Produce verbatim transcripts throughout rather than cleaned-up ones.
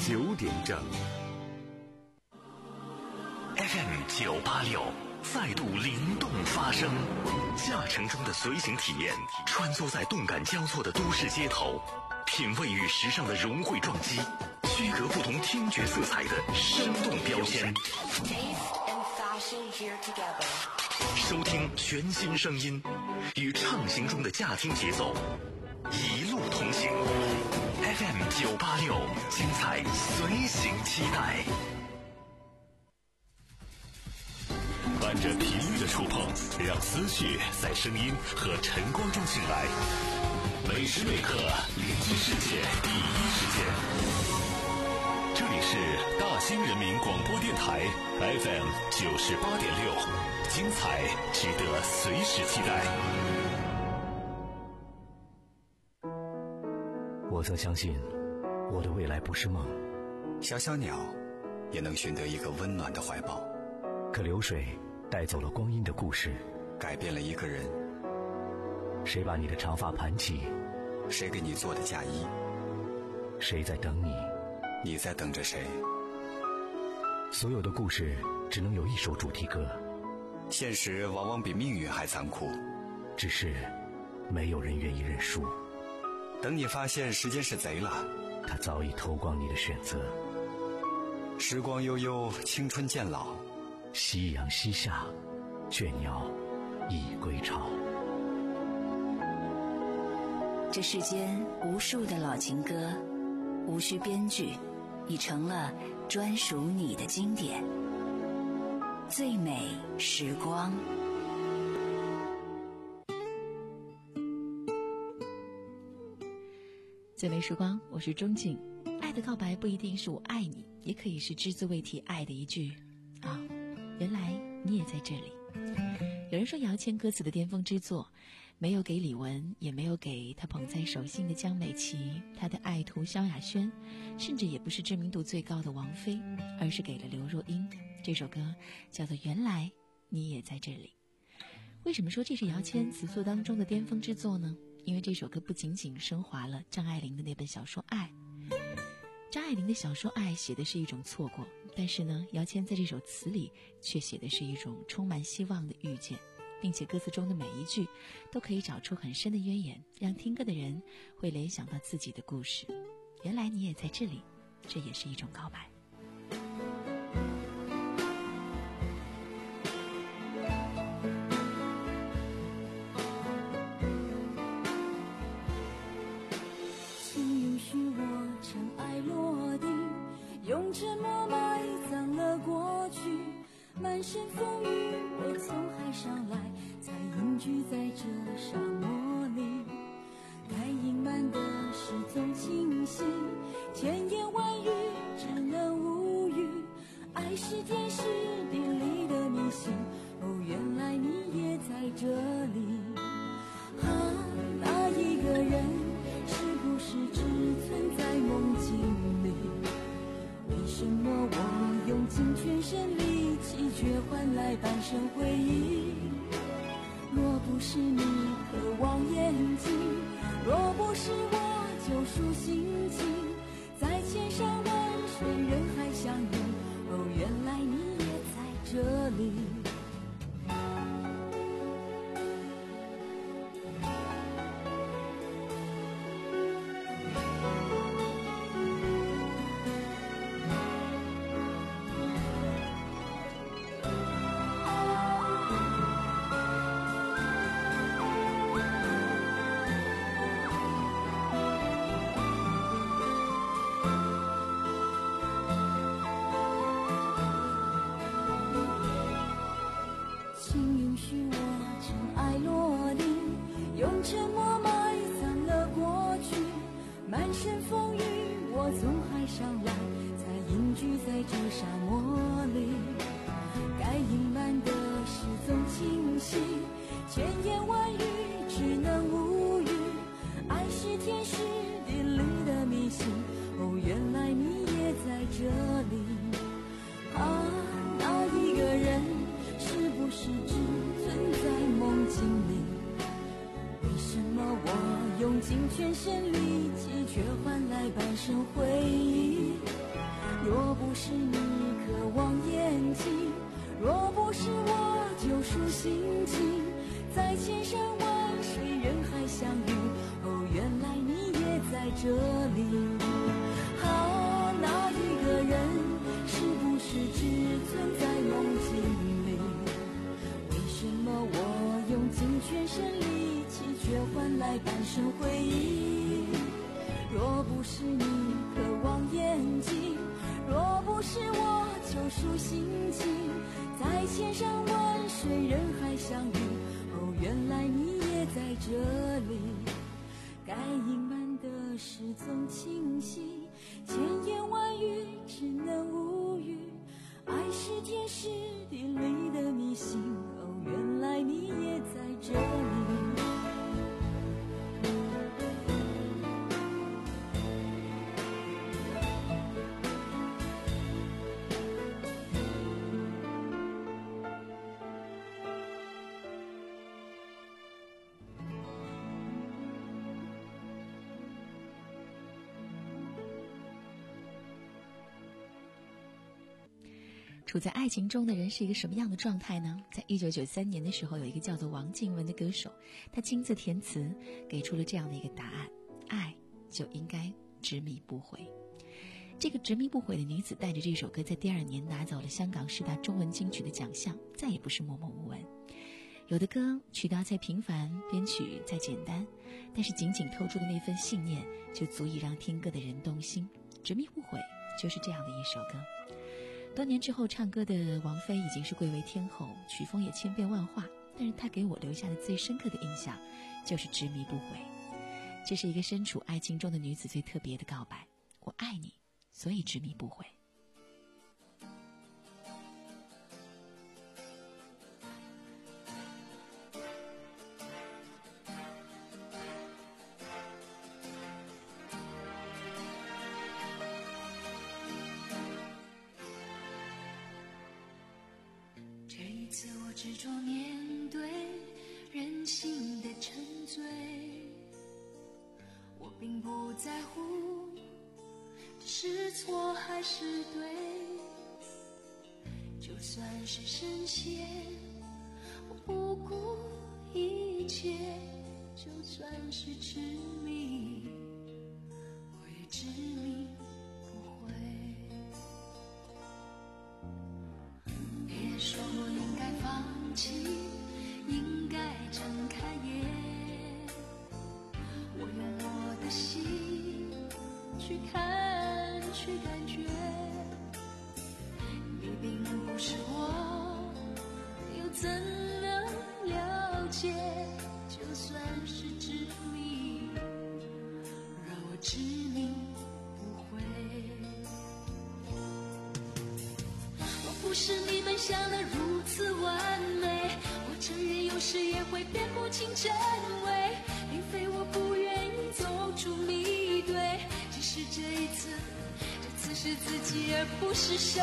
九点整。 F M 九八六再度灵动发声，驾乘中的随行体验，穿梭在动感交错的都市街头，品味与时尚的融汇撞击，区隔不同听觉色彩的生动标签。收听全新声音，与畅行中的驾听节奏一路同行。F M 九八六，精彩随行期待。伴着频率的触碰，让思绪在声音和晨光中醒来。每时每刻，聆听世界第一时间。这里是大兴人民广播电台 F M 九十八点六，精彩值得随时期待。 我曾相信，我的未来不是梦。 小小鸟也能寻得一个温暖的怀抱。 可流水带走了光阴的故事， 改变了一个人。 谁把你的长发盘起？ 谁给你做的嫁衣？ 谁在等你？ 你在等着谁？ 所有的故事只能有一首主题歌。 现实往往比命运还残酷， 只是没有人愿意认输。 等你发现时间是贼了， 他早已偷光你的选择。 时光悠悠，青春渐老， 夕阳西下，倦鸟已归巢。 这世间无数的老情歌，无需编剧，已成了专属你的经典。最美时光。 最美时光，我是钟静。爱的告白不一定是我爱你，也可以是只字未提爱的一句啊，原来你也在这里。有人说姚谦歌词的巅峰之作，没有给李玟，也没有给他捧在手心的江美琪，他的爱徒萧亚轩，甚至也不是知名度最高的王菲，而是给了刘若英。这首歌叫做《原来你也在这里》。为什么说这是姚谦词作当中的巅峰之作呢？因为这首歌不仅仅升华了张爱玲的那本小说《爱》。张爱玲的小说《爱》写的是一种错过，但是呢，姚谦在这首词里却写的是一种充满希望的遇见，并且歌词中的每一句都可以找出很深的渊源，让听歌的人会联想到自己的故事。原来你也在这里，这也是一种告白。 用沉默埋葬了过去，满身风雨我从海上来，才隐居在这沙漠里。该隐瞒的事总清晰，千言万语只能无语。爱是天时地利的迷信，哦，原来你也在这里。啊，那一个人是不是只存在梦境里？为什么我用尽全身力气，却换来半生回忆？若不是你渴望眼睛，若不是我救赎心情，在千山万水人海相遇，哦，原来你也在这里。用尽全身力气，却换来半生回忆。 半生回忆。若不是你渴望眼睛，若不是我救赎心情，在千山万水人海相遇，哦，原来你也在这里。该隐瞒的事总清晰，千言万语只能无语。爱是天时地利的迷信，哦，原来你也在这里。 处在爱情中的人是一个什么样的状态呢？在一九九三年的时候，有一个叫做王静雯的歌手，她亲自填词，给出了这样的一个答案：爱就应该执迷不悔。这个执迷不悔的女子带着这首歌，在第二年拿走了香港十大中文金曲的奖项，再也不是默默无闻。有的歌曲调再平凡，编曲再简单，但是仅仅透出的那份信念，就足以让听歌的人动心。执迷不悔就是这样的一首歌。多年之后，唱歌的王菲已经是贵为天后，曲风也千变万化，但是她给我留下的最深刻的印象就是执迷不悔。这是一个身处爱情中的女子最特别的告白：我爱你，所以执迷不悔。 执着面对人性的沉醉，我并不在乎是错还是对，就算是深陷，我不顾一切，就算是痴迷，我也执迷不悔。别说我应该放弃，应该睁开眼，我用我的心去看去感觉，你并不是我，又怎能了解？就算是执迷，让我执迷不悔。我不是你们想的如此完美，我承认有时也会辨不清真伪，并非我不愿意走出迷堆，只是这一次，这次是自己而不是谁。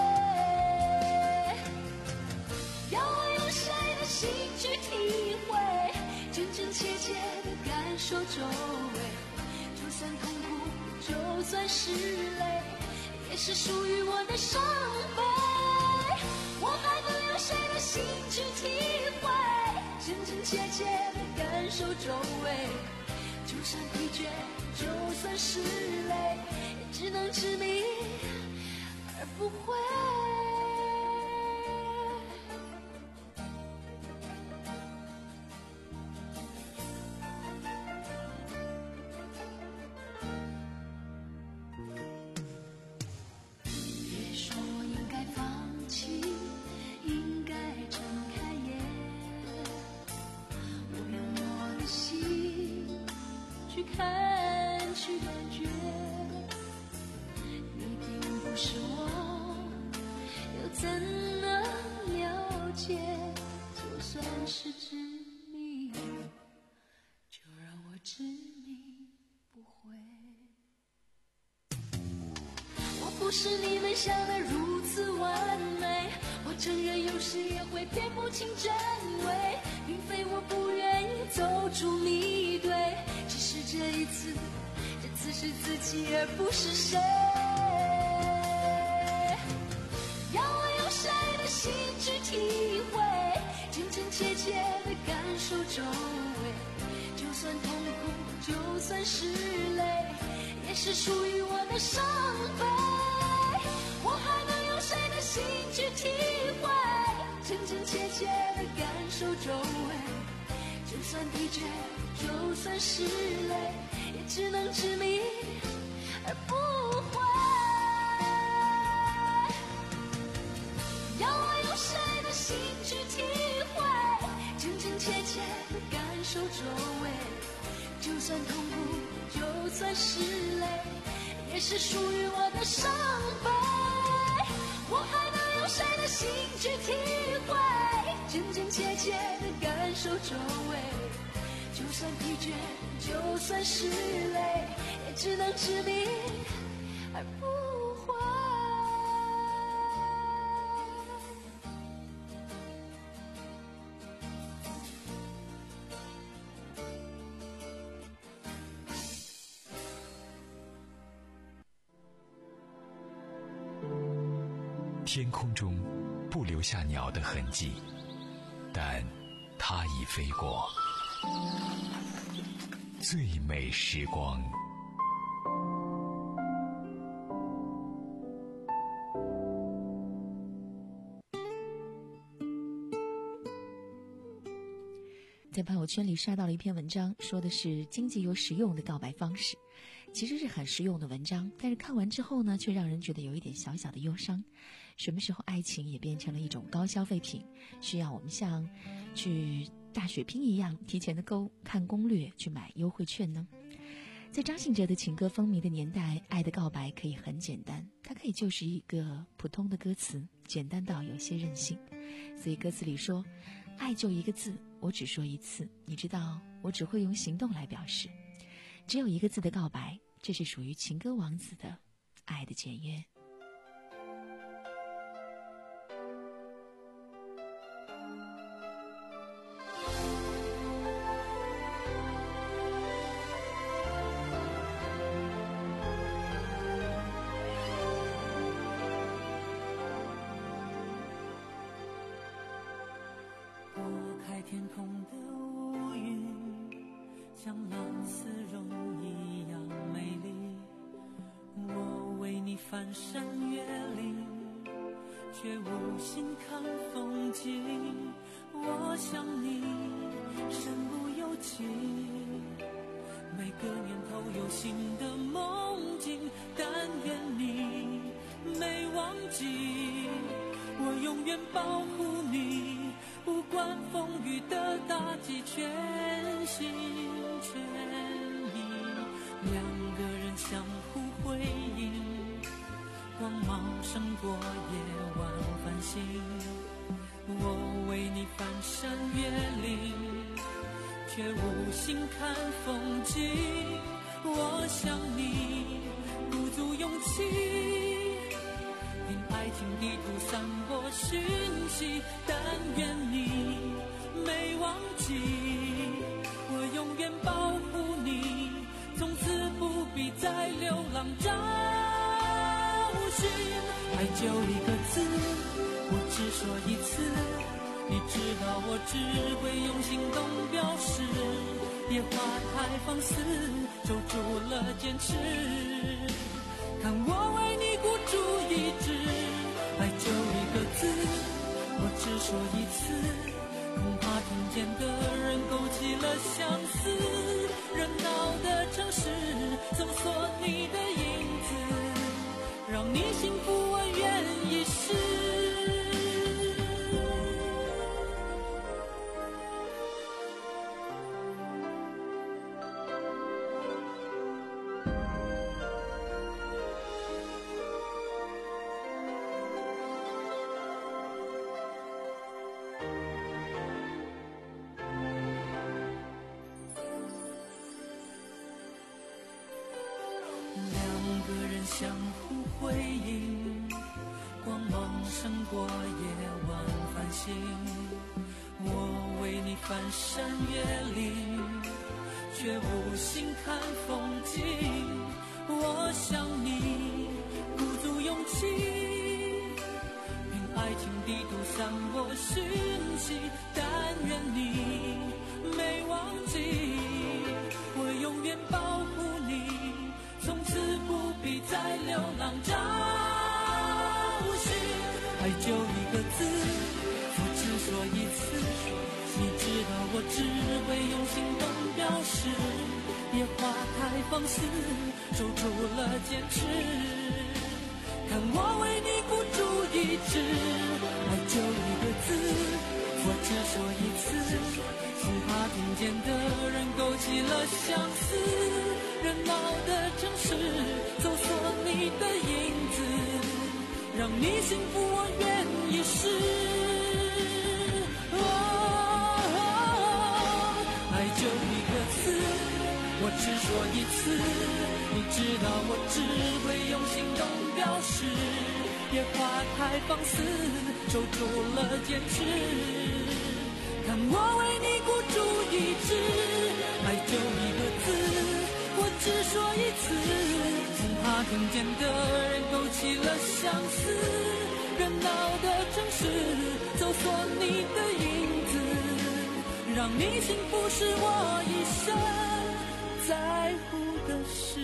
要我用谁的心去体会，真真切切的感受周围，就算痛苦，就算是泪，也是属于我的伤悲。我还能用谁的心去体会，真真切切的感受周围，就算疲倦，就算是累，也只能执迷而不悔。别说我应该放弃，应该睁开眼，我用我的心去看去感觉，你并不是我，又怎能了解？就算是执迷，就让我执迷不悔。我不是你们想的如此完美，我承认有时也会辨不清真伪，并非我不愿意走出迷堆，只是这一次，这次是自己而不是谁。要我用谁的心去体会，真真切切的感受周围，就算痛苦，就算是泪，也是属于我的伤悲。我还能用谁的心去体会，真真切切的感受周围，就算疲倦， 就算是泪，也只能执迷而不悔。要我用谁的心去体会，真真切切的感受周围，就算痛苦，就算是泪，也是属于我的伤悲。我还能用谁的心去体会，真真切切的感受周围，就算疲倦，就算是累，也只能执迷而不悔。 天空中不留下鸟的痕迹，但它已飞过。最美时光。 在朋友圈里刷到了一篇文章，说的是经济又实用的告白方式。其实是很实用的文章，但是看完之后呢，却让人觉得有一点小小的忧伤。什么时候爱情也变成了一种高消费品，需要我们像去大血拼一样提前的勾看攻略去买优惠券呢？在张信哲的情歌风靡的年代，爱的告白可以很简单，它可以就是一个普通的歌词，简单到有些任性。所以歌词里说，爱就一个字，我只说一次，你知道我只会用行动来表示。只有一个字的告白，这是属于情歌王子的爱的简约。 拨开天空的乌云，像蓝丝绒一样美丽。我为你翻山越岭，却无心看风景。我想你身不由己，每个年头有新的梦境，但愿你没忘记，我永远保护你，不管风雨的打击，全心全意。两个人相互辉映，光芒胜过夜晚繁星。我为你翻山越岭，却无心看风景。我想你鼓足勇气，凭爱情地图散播讯息，但愿你没忘记，我永远保护你，从此不必再流浪找寻。爱就一个字，我只说一次，你知道我只会用行动表示。野花太放肆，守住了坚持，看我为你孤注一掷。爱就一个字，我只说一次，恐怕听见的人勾起了相思。热闹的城市搜索你的影子，让你幸福我愿意试。两个人相互辉映，光芒胜过夜晚繁星。我为你翻山越岭，却无心看风景。我想你鼓足勇气，凭爱情地图散播讯息，但愿你没忘记，我永远保护你，从此不必再流浪找寻。爱就一个字，我只说一次，你知道我只会用行动表表示，别花太放肆，守住了坚持。看我为你孤注一掷，爱就一个字，我只说一次，只怕听见的人勾起了相思。热闹的城市，搜索你的影子，让你幸福我愿意试。哦，爱就一个字，我只说一次，你知道我只会用行动表示，别花太放肆，守住了坚持。看我为你孤注一掷，爱就一个字，我只说一次，只怕听见的人勾起了相思。热闹的城市，搜索你的影子，让你幸福是我一生在乎的事。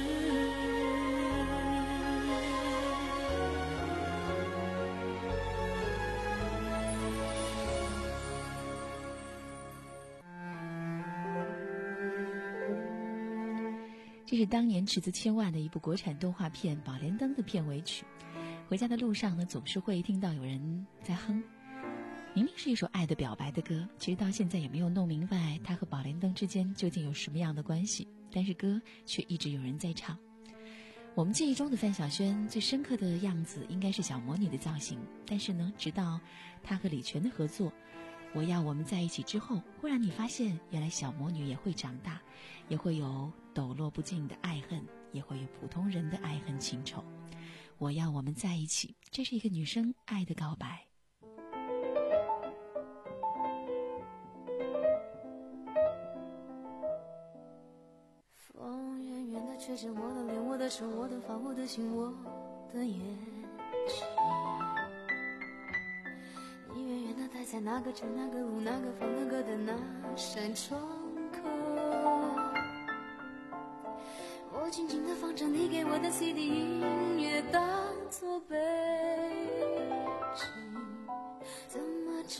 这是当年斥资千万的一部国产动画片《宝莲灯》的片尾曲。回家的路上呢，总是会听到有人在哼。明明是一首爱的表白的歌，其实到现在也没有弄明白它和宝莲灯之间究竟有什么样的关系，但是歌却一直有人在唱。我们记忆中的范晓萱最深刻的样子应该是小魔女的造型，但是呢，直到她和李泉的合作《我要我们在一起》之后，忽然你发现原来小魔女也会长大，也会有抖落不尽的爱恨，也会有普通人的爱恨情仇。我要我们在一起，这是一个女生爱的告白。 风远远的吹着我的脸，我的手，我的发，我的心，我的眼睛。你远远的待在那个城，那个路，那个房，那个的那扇窗口。我静静地放着你给我的 C D 音乐，当作背景，怎么找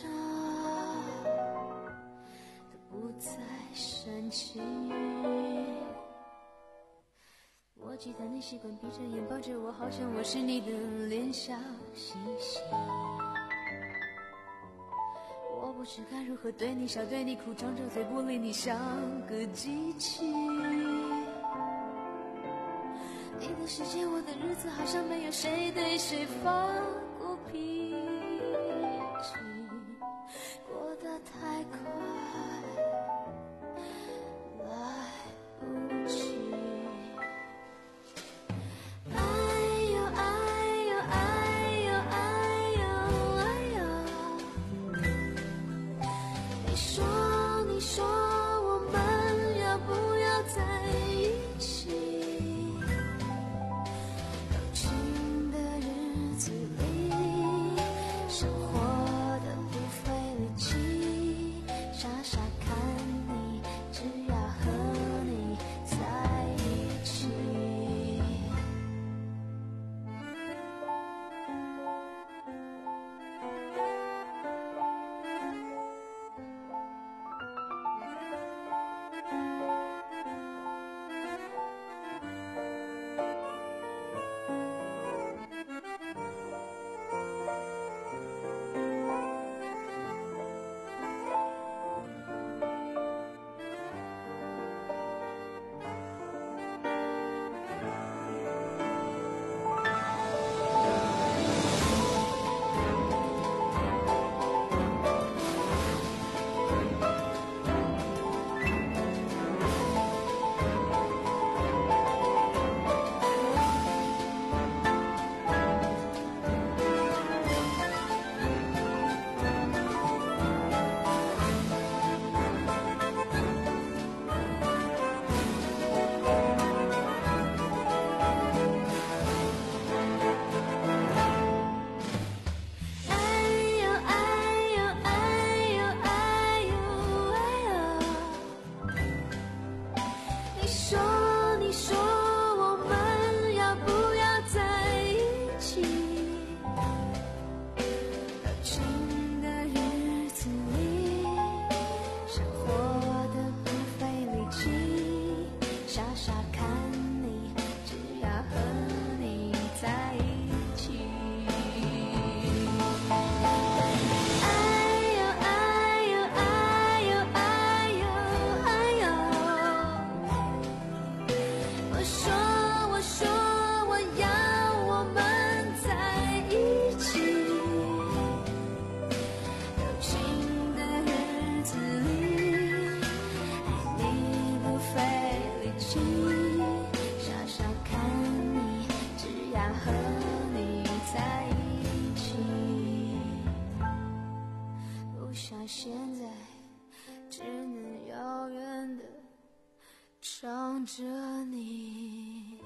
都不再煽情。我记得你习惯闭着眼抱着我，好像我是你的脸笑嘻嘻。我不知该如何对你笑对你哭，张着嘴不理你，像个机器。你的世界我的日子，好像没有谁对谁发过脾气，过得太快来不及。哎呦哎呦哎呦哎呦哎呦，你说你说我们要不要在一起？ 望着你。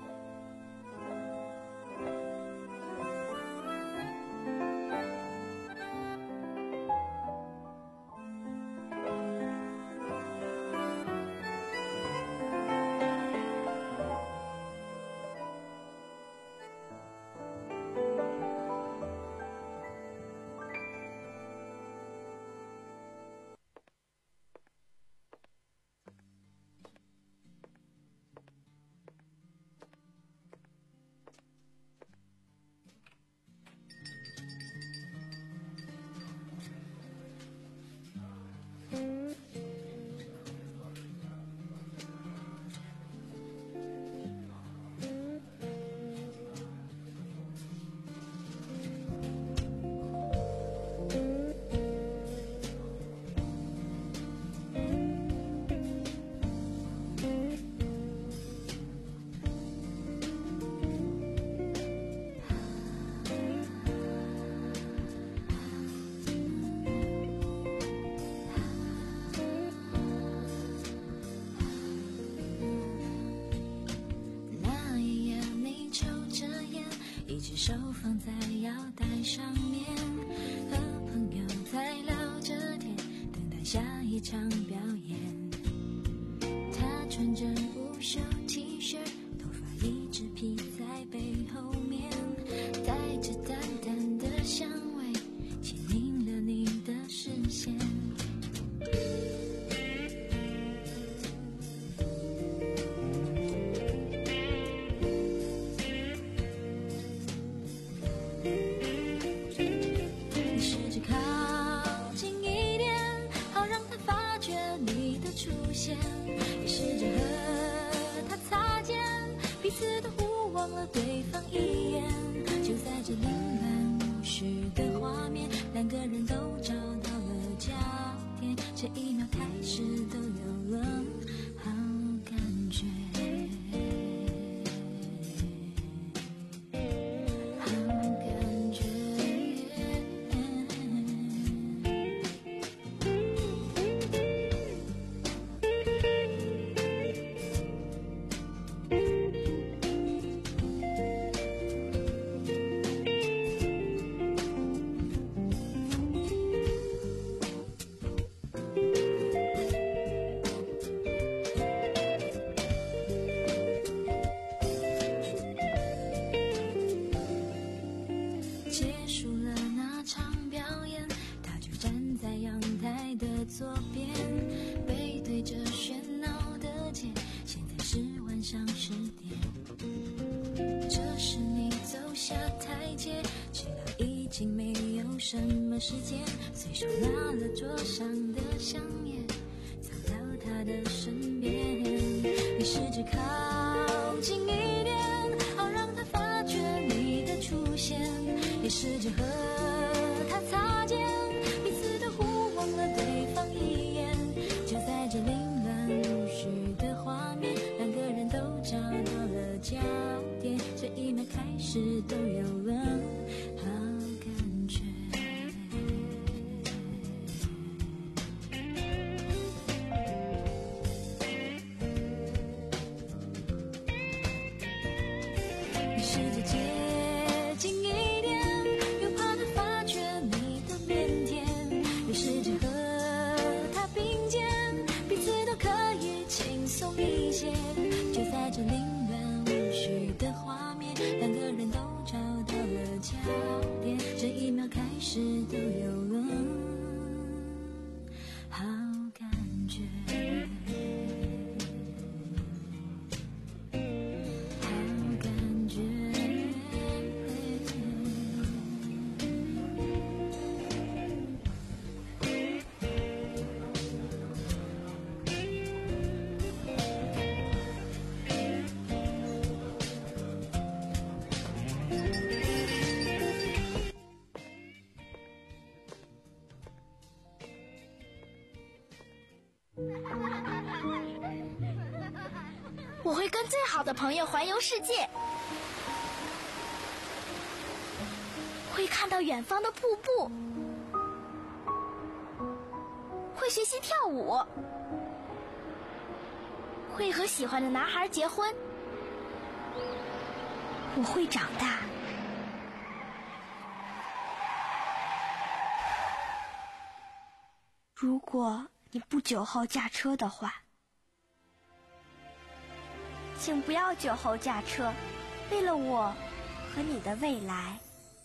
手放在腰带上面，和朋友在聊着天，等待下一场表演。他穿着无袖 T 恤，头发一直披在背后面，带着淡淡的香味，牵引了你的视线。你试着和他擦肩，彼此都互望了对方一眼。就在这凌乱无序的画面，两个人都找到了焦点，这一秒开始都有了好感觉。左边背对着喧闹的街，现在是晚上十点。这时你走下台阶，知道已经没有什么时间，随手拿了桌上的香烟，走到他的身边。你试着靠近一点，好让他发觉你的出现，也试着和他擦肩，彼此都互望了对方一眼。就在这凌乱无序的画面，两个人都找到了焦点，这一秒开始都有了好感觉。你试着接近一点，又怕他发觉你的腼腆，你试着和他并肩，彼此都可以轻松一些。就在这凌乱无序的画面，两个人都找到了焦点，这一秒开始都有了好感觉。 我会跟最好的朋友环游世界，会看到远方的瀑布，会学习跳舞， 会和喜欢的男孩结婚。我会长大。如果你不酒后驾车的话，请不要酒后驾车，为了我和你的未来。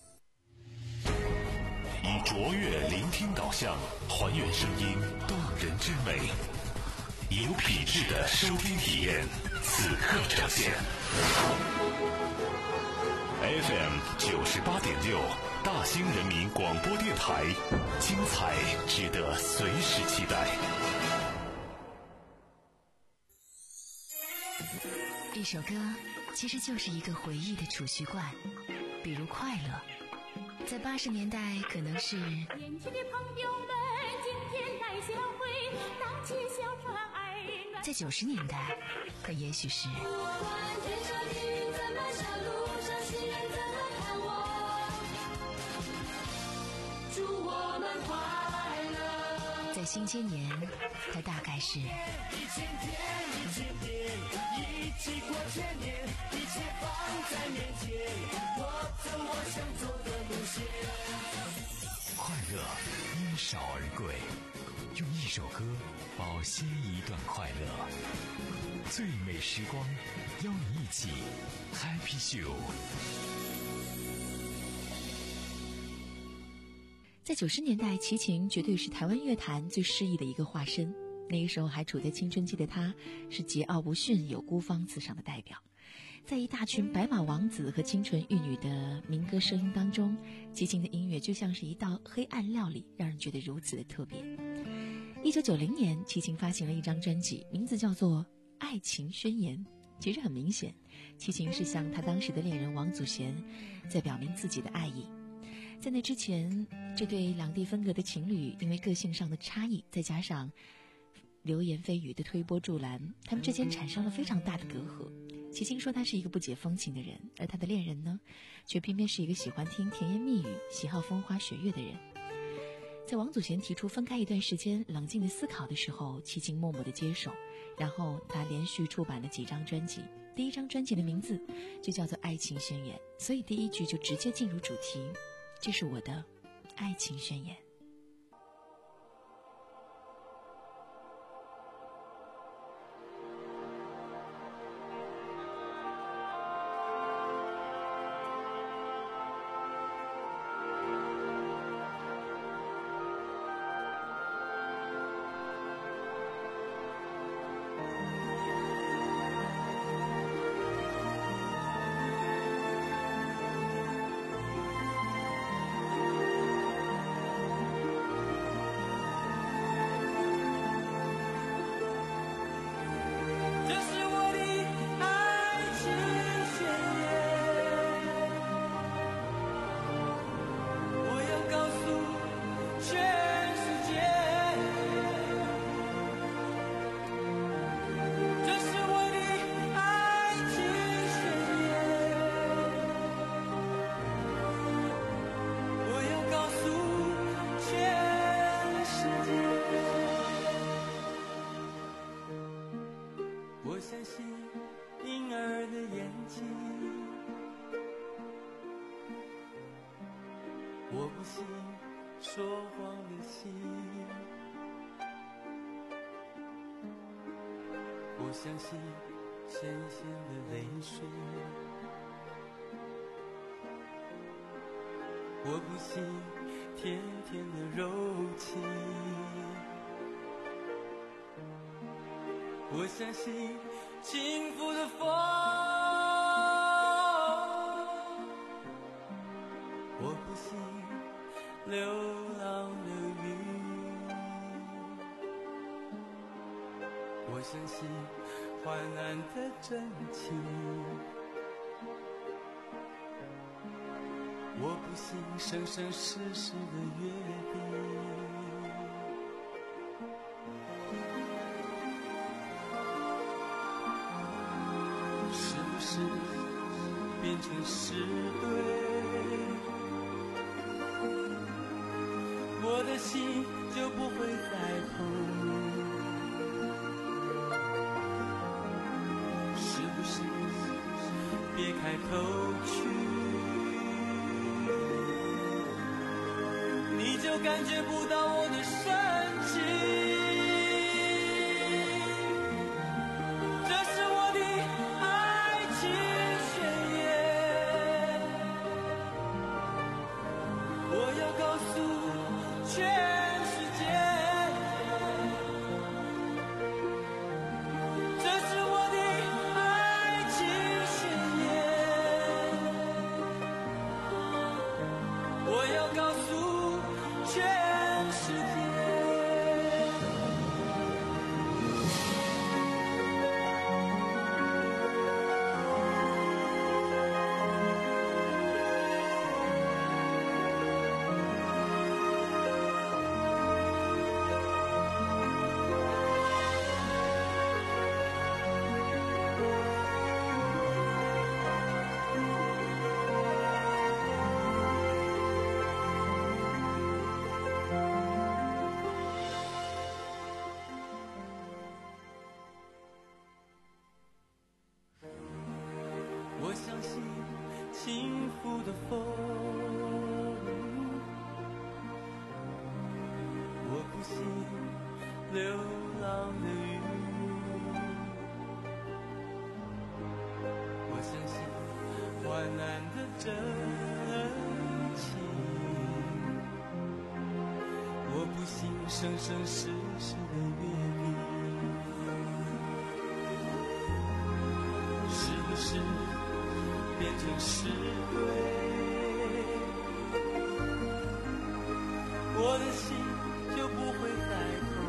以卓越聆听导向，还原声音动人之美，有品质的收听体验，此刻呈现。F M 九十八点六，大兴人民广播电台，精彩值得随时期待。 一首歌其实就是一个回忆的储蓄罐，比如快乐，在八十年代可能是年轻的朋友们今天来相会，荡起小船儿暖。 在九十年代它也许是不管天上雨怎么下，路上行人怎么看我，祝我们快乐。 在新千年它大概是一千天一千年，一起过千年，一切放在面前，我走我想走的路线。 快乐因少而贵，用一首歌保鲜一段快乐。最美时光，邀你一起 Happy Show。 在九十年代，齐秦绝对是台湾乐坛最诗意的一个化身。那个时候还处在青春期的他，是桀骜不驯、有孤芳自赏的代表。在一大群白马王子和清纯玉女的民歌声音当中，齐秦的音乐就像是一道黑暗料理，让人觉得如此的特别。一九九零年，齐秦发行了一张专辑，名字叫做《爱情宣言》。其实很明显，齐秦是向他当时的恋人王祖贤在表明自己的爱意。在那之前，这对两地分隔的情侣因为个性上的差异，再加上流言蜚语的推波助澜，他们之间产生了非常大的隔阂。齐秦说他是一个不解风情的人，而他的恋人呢，却偏偏是一个喜欢听甜言蜜语、喜好风花雪月的人。在王祖贤提出分开一段时间冷静的思考的时候，齐秦默默的接受，然后他连续出版了几张专辑，第一张专辑的名字就叫做《爱情宣言》，所以第一句就直接进入主题，这是我的爱情宣言。 我相信咸咸的泪水，我不信甜甜的柔情，我相信幸福的风，我不信流浪的云，我相信患难的真情，我不信生生世世的约定。是不是变成是对？我的心就不会再痛。 开头去，你就感觉不到我的深情。这是我的爱情宣言，我要告诉全世界，这是我的爱情宣言，我要告诉全世界。我相信幸福的风，我不信流浪的雨，我相信患难的真情，我不信生生世世的约定，是不是变成诗堆，我的心就不会再痛，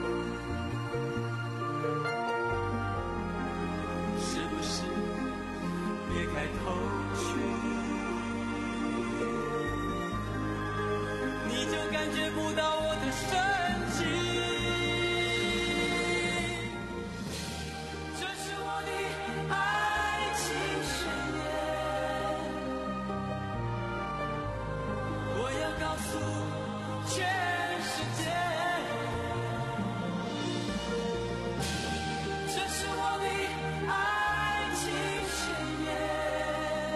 是不是别开头去，你就感觉不到我的深情。这是我的爱情宣言，我要告诉全世界，这是我的爱情宣言，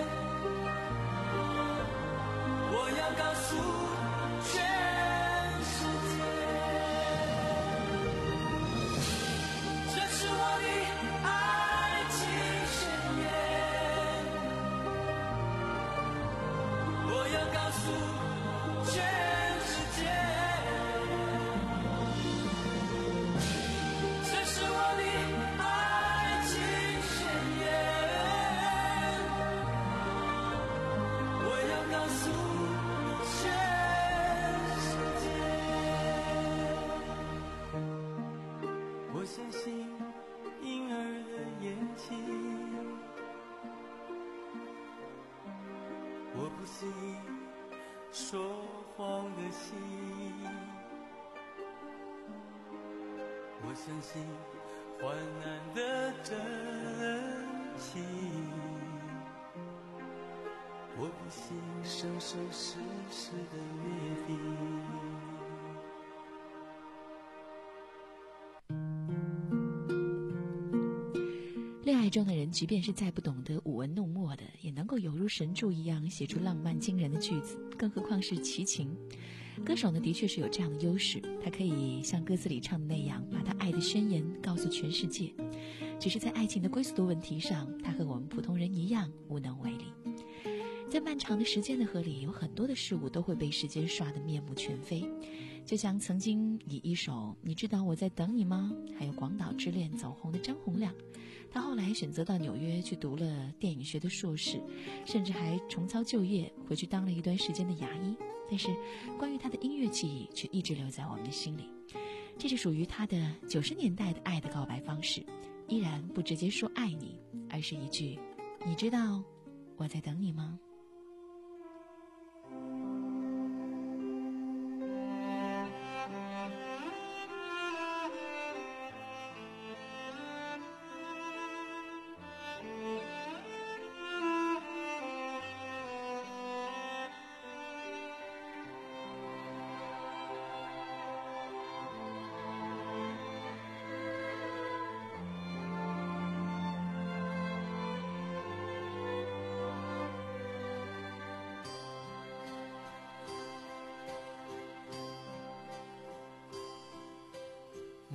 我要告诉全世界，这是我的爱情宣言，我要告诉全世界，这是我的爱情宣言，我要告诉全世界。我相信婴儿的眼睛，我不信说谎的心，我相信患难的真情，我不信生生世世的约定。 恋爱中的人，即便是再不懂得舞文弄墨的，也能够犹如神助一样写出浪漫惊人的句子，更何况是齐秦。歌手呢，的确是有这样的优势，他可以像歌词里唱的那样，把他爱的宣言告诉全世界。只是在爱情的归宿的问题上，他和我们普通人一样无能为力。在漫长的时间的河里，有很多的事物都会被时间刷得面目全非。就像曾经以一首《你知道我在等你吗》还有《广岛之恋》走红的张洪量，他后来选择到纽约去读了电影学的硕士，甚至还重操旧业，回去当了一段时间的牙医。但是关于他的音乐记忆却一直留在我们的心里。这是属于他的九十年代的爱的告白方式，依然不直接说爱你，而是一句你知道我在等你吗？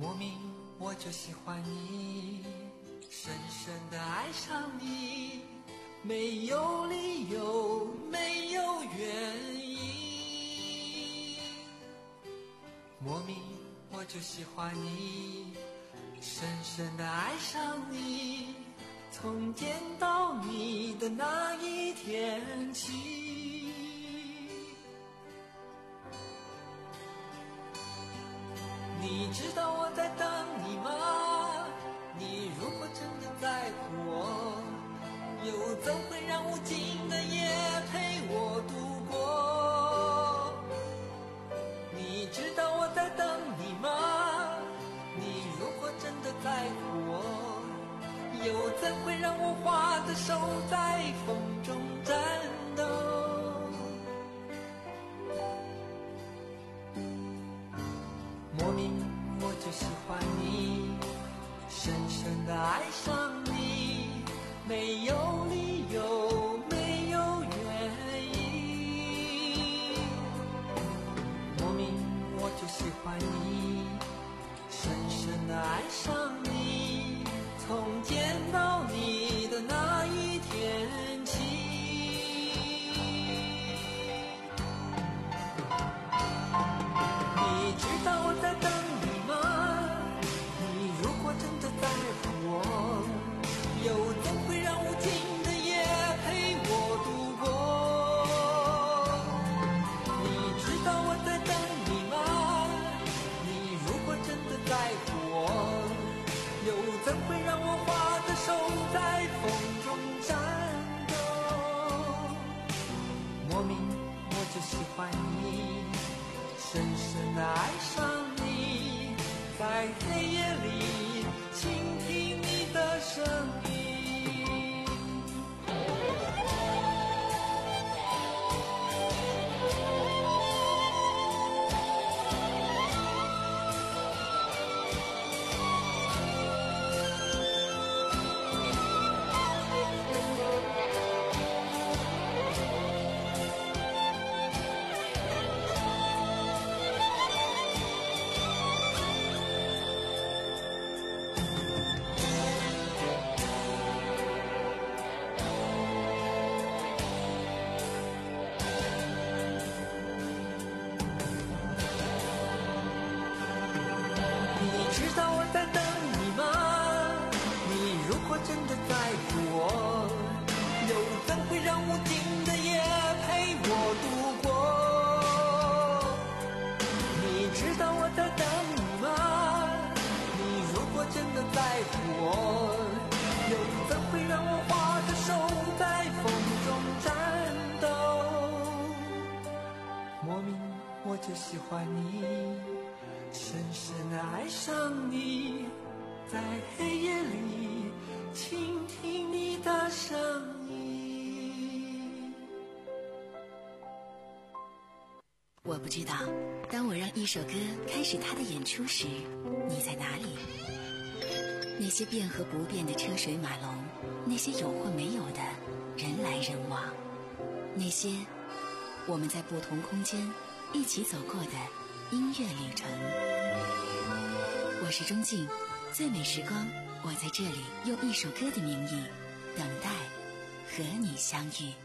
莫名我就喜欢你，深深地爱上你，没有理由，没有原因。莫名我就喜欢你，深深地爱上你，从见到你的那一天起。你知道我在等你吗？你如果真的在乎我，又怎会让无尽的夜陪我度过？你知道我在等你吗？你如果真的在乎我，又怎会让我花的手在风中颤抖？莫名我就喜欢你，深深地爱上你，没有理由，没有原因。莫名我就喜欢你，深深地爱上你，从见到你的那一天起。你知道我在等你吗？你如果真的在乎我，又怎会让无尽的夜陪我度过？你知道我在等你吗？你如果真的在乎我，又怎会让我花的手在风中颤抖？莫名我就喜欢你，深深地爱上你，在黑夜里倾听你的声音。就喜欢你，深深地爱上你，在黑夜里倾听你的声音。 我不知道，当我让一首歌开始它的演出时，你在哪里？那些变和不变的车水马龙，那些有或没有的人来人往，那些我们在不同空间一起走过的音乐旅程。我是钟静，最美时光，我在这里用一首歌的名义等待和你相遇。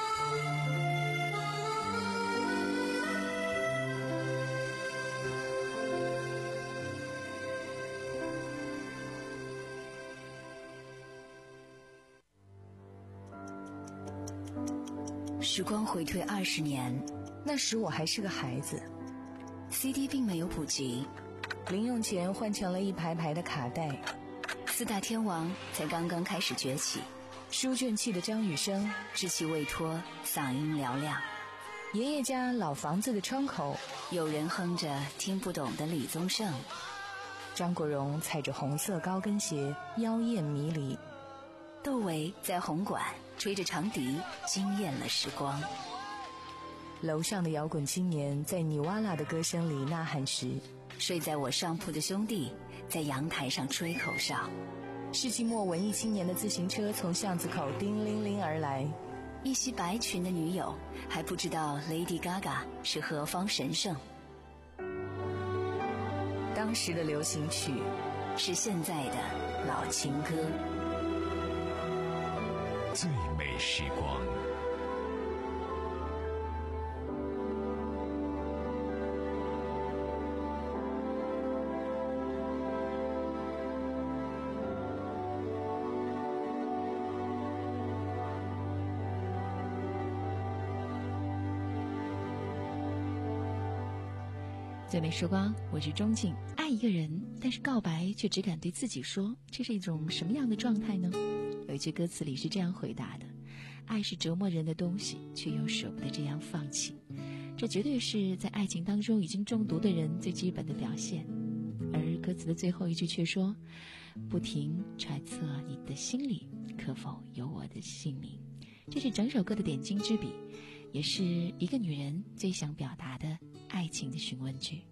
时光回退二十年， 那时我还是个孩子， C D 并没有普及， 零用钱换成了一排排的卡带， 四大天王才刚刚开始崛起， 书卷气的张雨生， 稚气未脱，嗓音嘹亮， 爷爷家老房子的窗口， 有人哼着听不懂的李宗盛， 张国荣踩着红色高跟鞋，妖艳迷离， 窦唯在红馆吹着长笛，惊艳了时光。 楼上的摇滚青年在尼瓦拉的歌声里呐喊时， 睡在我上铺的兄弟在阳台上吹口哨。 世纪末文艺青年的自行车从巷子口叮铃铃而来， 一袭白裙的女友还不知道 Lady Gaga 是何方神圣。 当当时的流行曲， 是现在的老情歌。 最美时光。 最美时光，我是钟静。爱一个人，但是告白却只敢对自己说，这是一种什么样的状态呢？有一句歌词里是这样回答的：爱是折磨人的东西，却又舍不得这样放弃。这绝对是在爱情当中已经中毒的人最基本的表现。而歌词的最后一句却说：不停揣测你的心里可否有我的姓名。这是整首歌的点睛之笔，也是一个女人最想表达的爱情的询问句。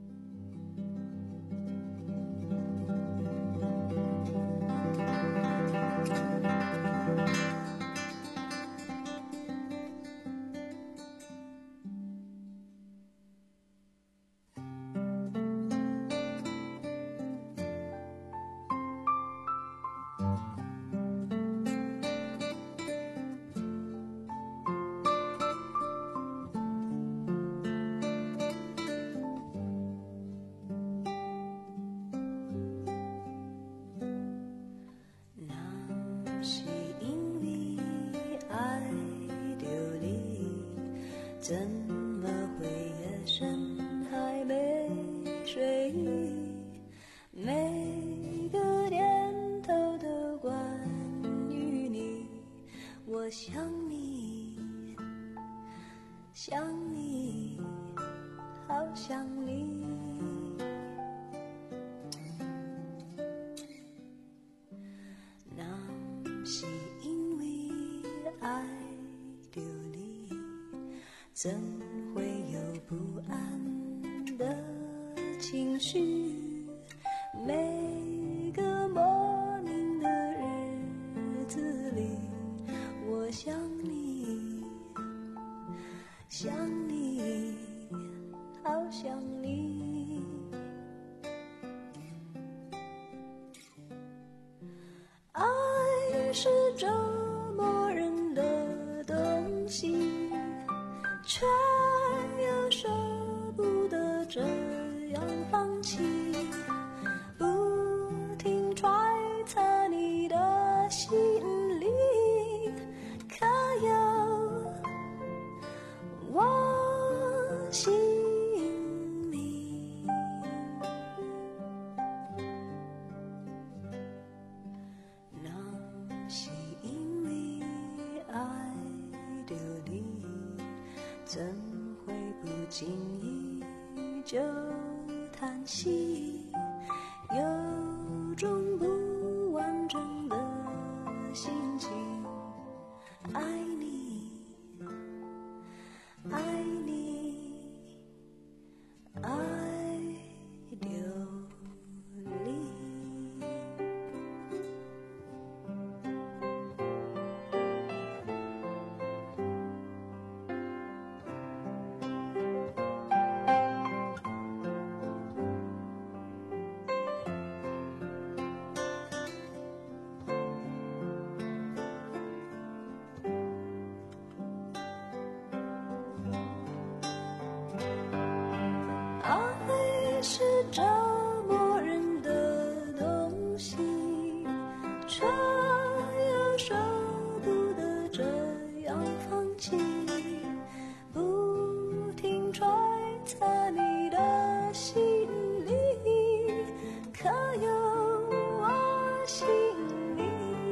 怎么会夜深还没睡意？每个念头都关于你，我想你，想你，好想你。那是因为爱着你，怎会有不安的情绪？每个莫名的日子里，我想你，想你，好想你。爱是折磨人的东西，却又舍不得这样放弃，不停揣测你的心里可有我姓名。那是因为爱着你，怎会不经意就叹息，有种不完整的心情。爱你，爱你，爱着你。爱是折磨人的东西，却又舍不得这样放弃，不停揣测你的心里可有我姓名。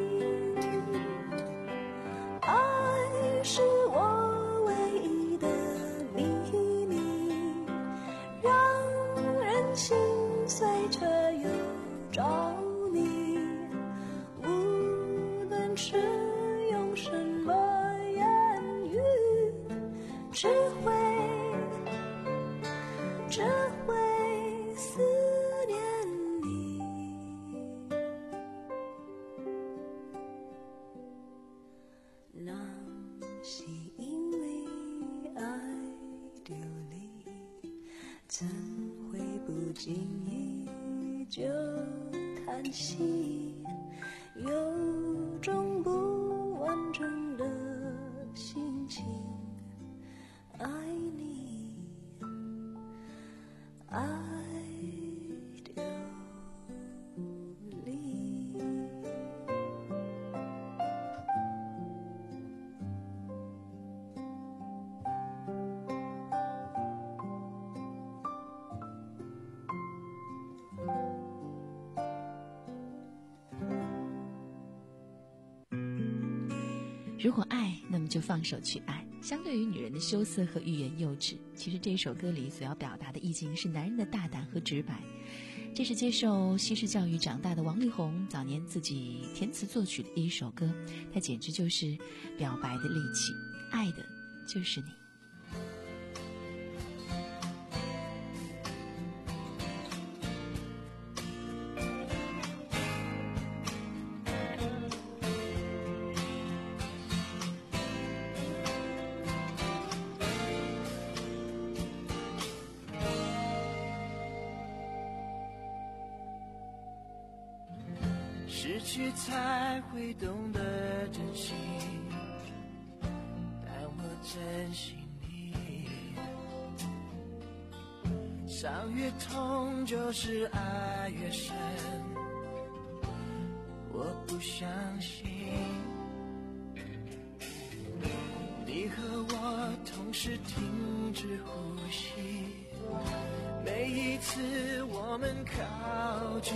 爱是我唯一的秘密，让人心碎却又着迷，无论是用什么言语，只会只会思念你。那是因为爱着你，怎会不不经意就叹息，有种不完整的心情，爱你，爱丢离。 如果爱，那么就放手去爱。相对于女人的羞涩和欲言又止，其实这首歌里所要表达的意境是男人的大胆和直白。这是接受西式教育长大的王力宏早年自己填词作曲的一首歌，它简直就是表白的利器，爱的就是你。 失去才会懂得珍惜，但我珍惜你。伤越痛就是爱越深，我不相信你和我同时停止呼吸，每一次我们靠近，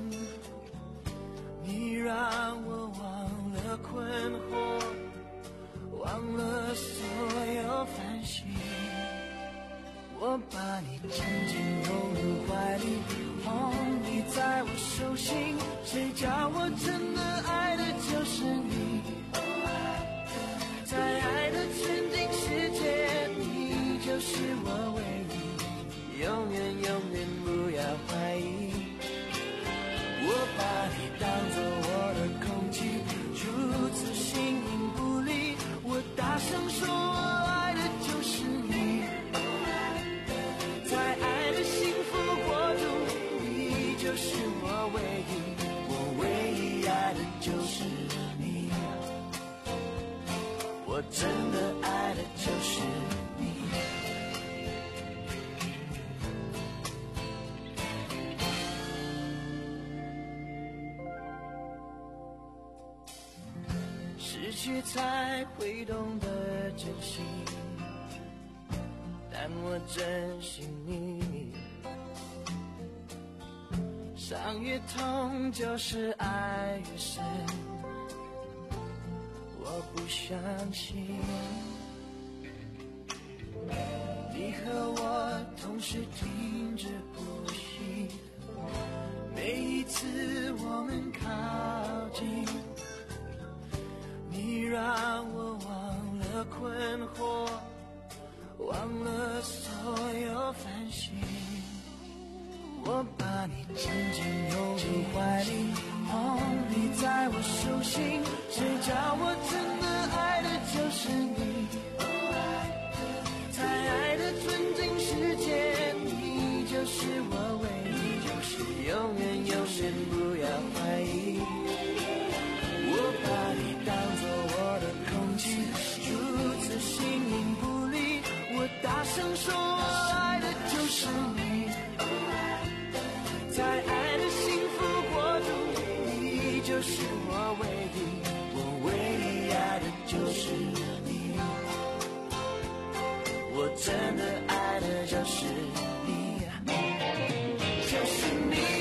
你让我忘了困惑，忘了所有烦心。我把你紧紧拥入怀里，哦，你在我手心，谁叫我真的爱的就是你。在爱的纯净世界，你就是我唯一，永远永远不要怀疑。我把你当作我的空气，如此形影不离。我大声说，我爱的就是你。在爱的幸福国度，你就是我唯一，我唯一爱的就是你。我真的爱的就是你。失去才会懂得珍惜，但我珍惜你。伤越痛就是爱越深，我不相信你和我同时停止呼吸，每一次我们靠近，你让我忘了困惑，忘了所有烦心。我把你紧紧拥入怀里，哦，你在我手心，谁叫我真的爱的就是你。在爱的纯净世界，你就是我唯一，就是永远永远不要怀疑。我把你当作我的空气，如此形影不离。我大声说，我爱的就是你。在爱的幸福国度，你就是我唯一，我唯一爱的就是你。我真的爱的就是你，就是你。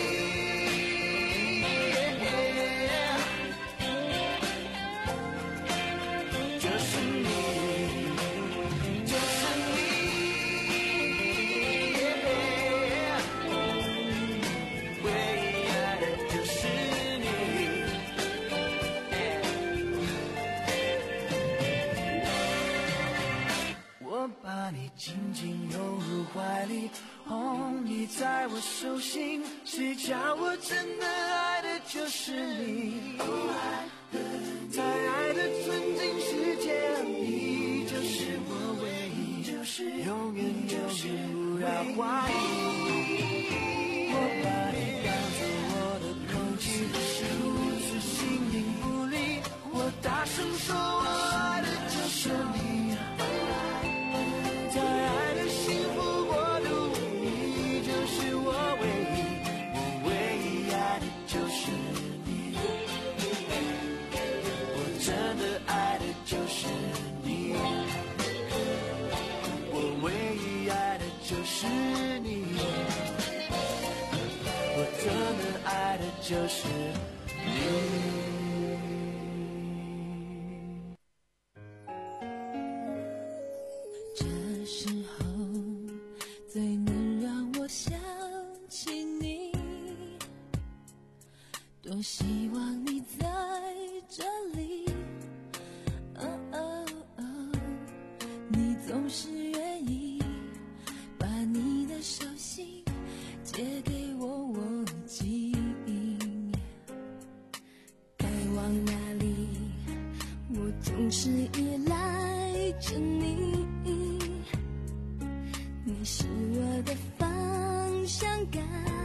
紧紧拥入怀里，哦，你在我手心，谁叫我真的爱的就是你。在爱的纯净世界，你就是我唯一，永远永远不要怀疑。 把你当作我的空气，如此形影不离。我大声说，我爱的就是你，在爱的幸福国度，你就是我唯一，我唯一爱的就是你，我真的爱的就是你，我唯一爱的就是你，我真的爱的就是你。 这时候最能让我想起你，多希望你在这里。哦哦哦，你总是愿意把你的手心借给我，我记忆。该往哪里，我总是依赖着你。你是我的方向感，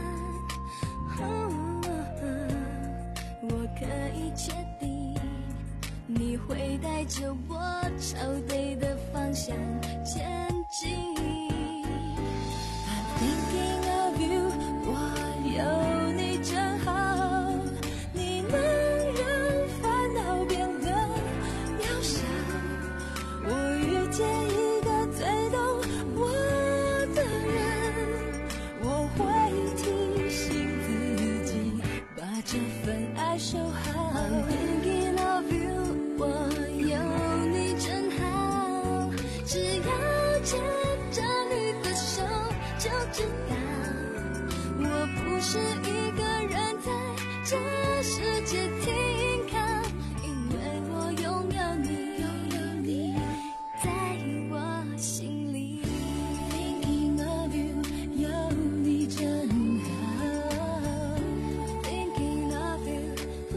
哦，我可以确定你会带着我朝对的方向前进。I'm thinking of you， 我有你真好，你能让烦恼变得渺小。我遇见一个最懂我的人，我会提醒自己把这份爱守好。I'm thinking of you， 我有你真好，只要牵着你的手就知道，我不是一个人在这世界停靠，因为我拥有你，拥有你在我心里。Thinking of you， 有你真好。Thinking of you，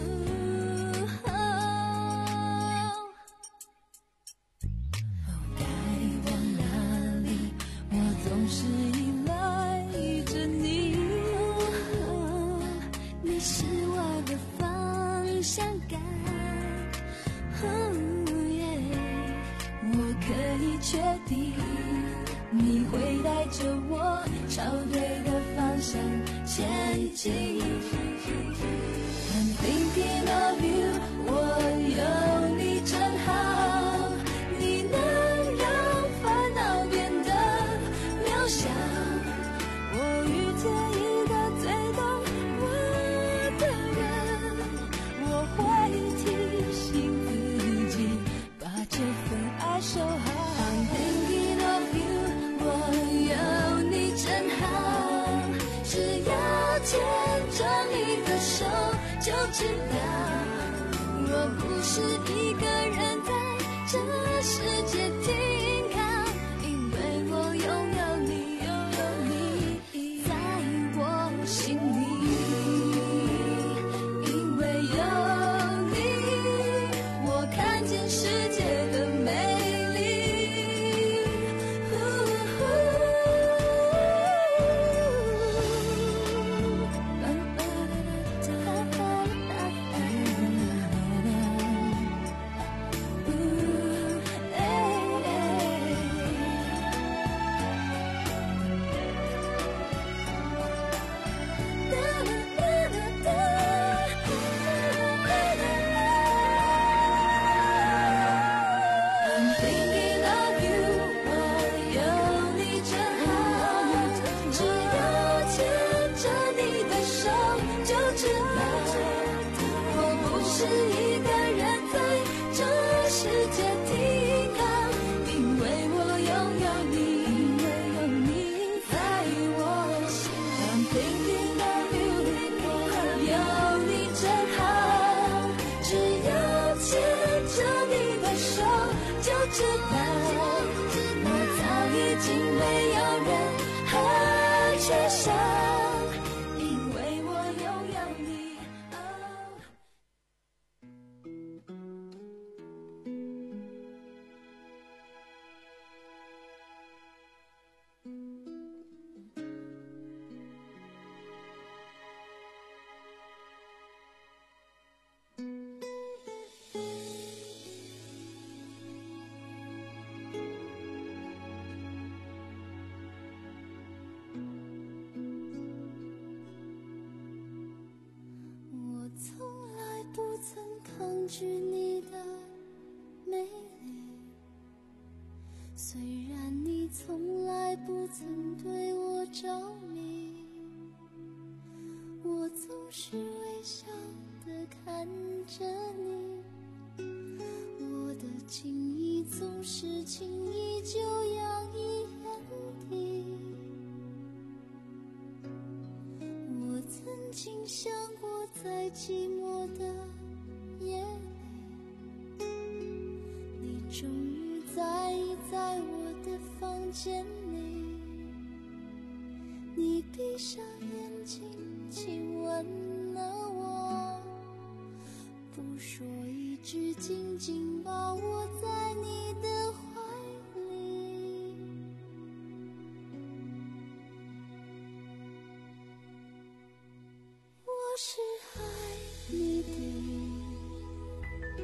该往哪里，我总是依赖着你。你是我的方向感。我可以确定你会带着我朝对的方向前进。I'm thinking of you， 我有你真好，你能让烦恼变得渺小。我遇见一个最懂我的人，我会提醒自己把这份爱守好。I'm thinking of you， 我有你真好，只要牵着你的手就知道，我不是一个人在这世界停靠，因为我拥有你，拥有你在我心里。因为有你，我看见世界的美丽。 据你的美丽。虽然你从来不曾对我着迷，我总是微笑地看着你，我的情意总是轻易就洋溢眼底。我曾经想过，在寂寞的夜里，你终于在意在我的房间里，你闭上眼睛亲吻了我，不说一句，紧紧抱我在你的怀里。我是爱你的，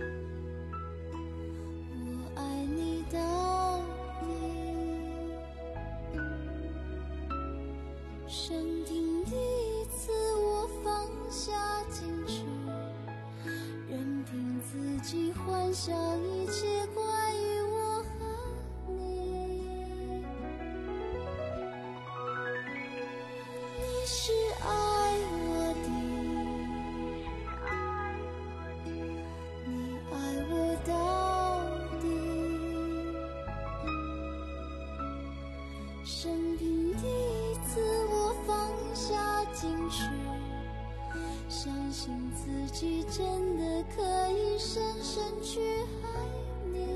我爱你到底。生平第一次我放下矜持，任凭自己幻想一切关于我和你。你是爱我的，你爱我到底。生平第一次我放下矜持，相信自己真的可以深深去爱你。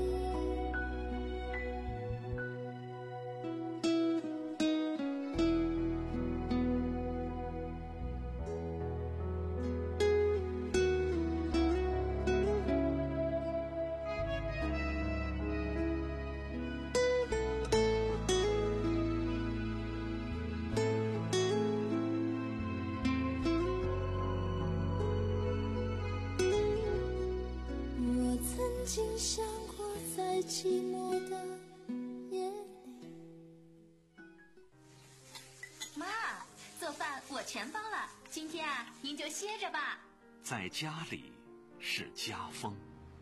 我曾经想过，在寂寞的夜里。 妈，做饭我全包了，今天啊，您就歇着吧。 在家里是家风。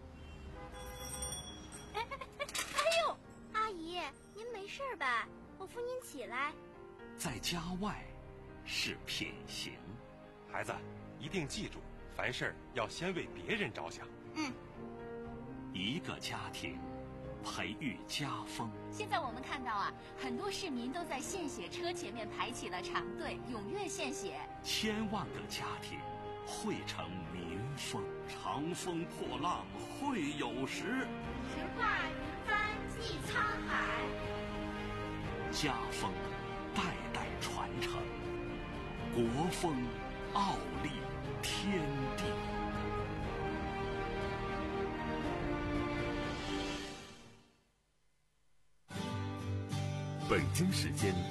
哎哎哎哎呦，阿姨，您没事吧？我扶您起来。 在家外是品行。 孩子，一定记住，凡事要先为别人着想。 嗯。 一个家庭培育家风。 现在我们看到啊，很多市民都在献血车前面排起了长队，踊跃献血。 千万个家庭汇成民风。长风破浪会有时， 直挂云帆济沧海。 家风代代传承，国风傲立天地。 北京时间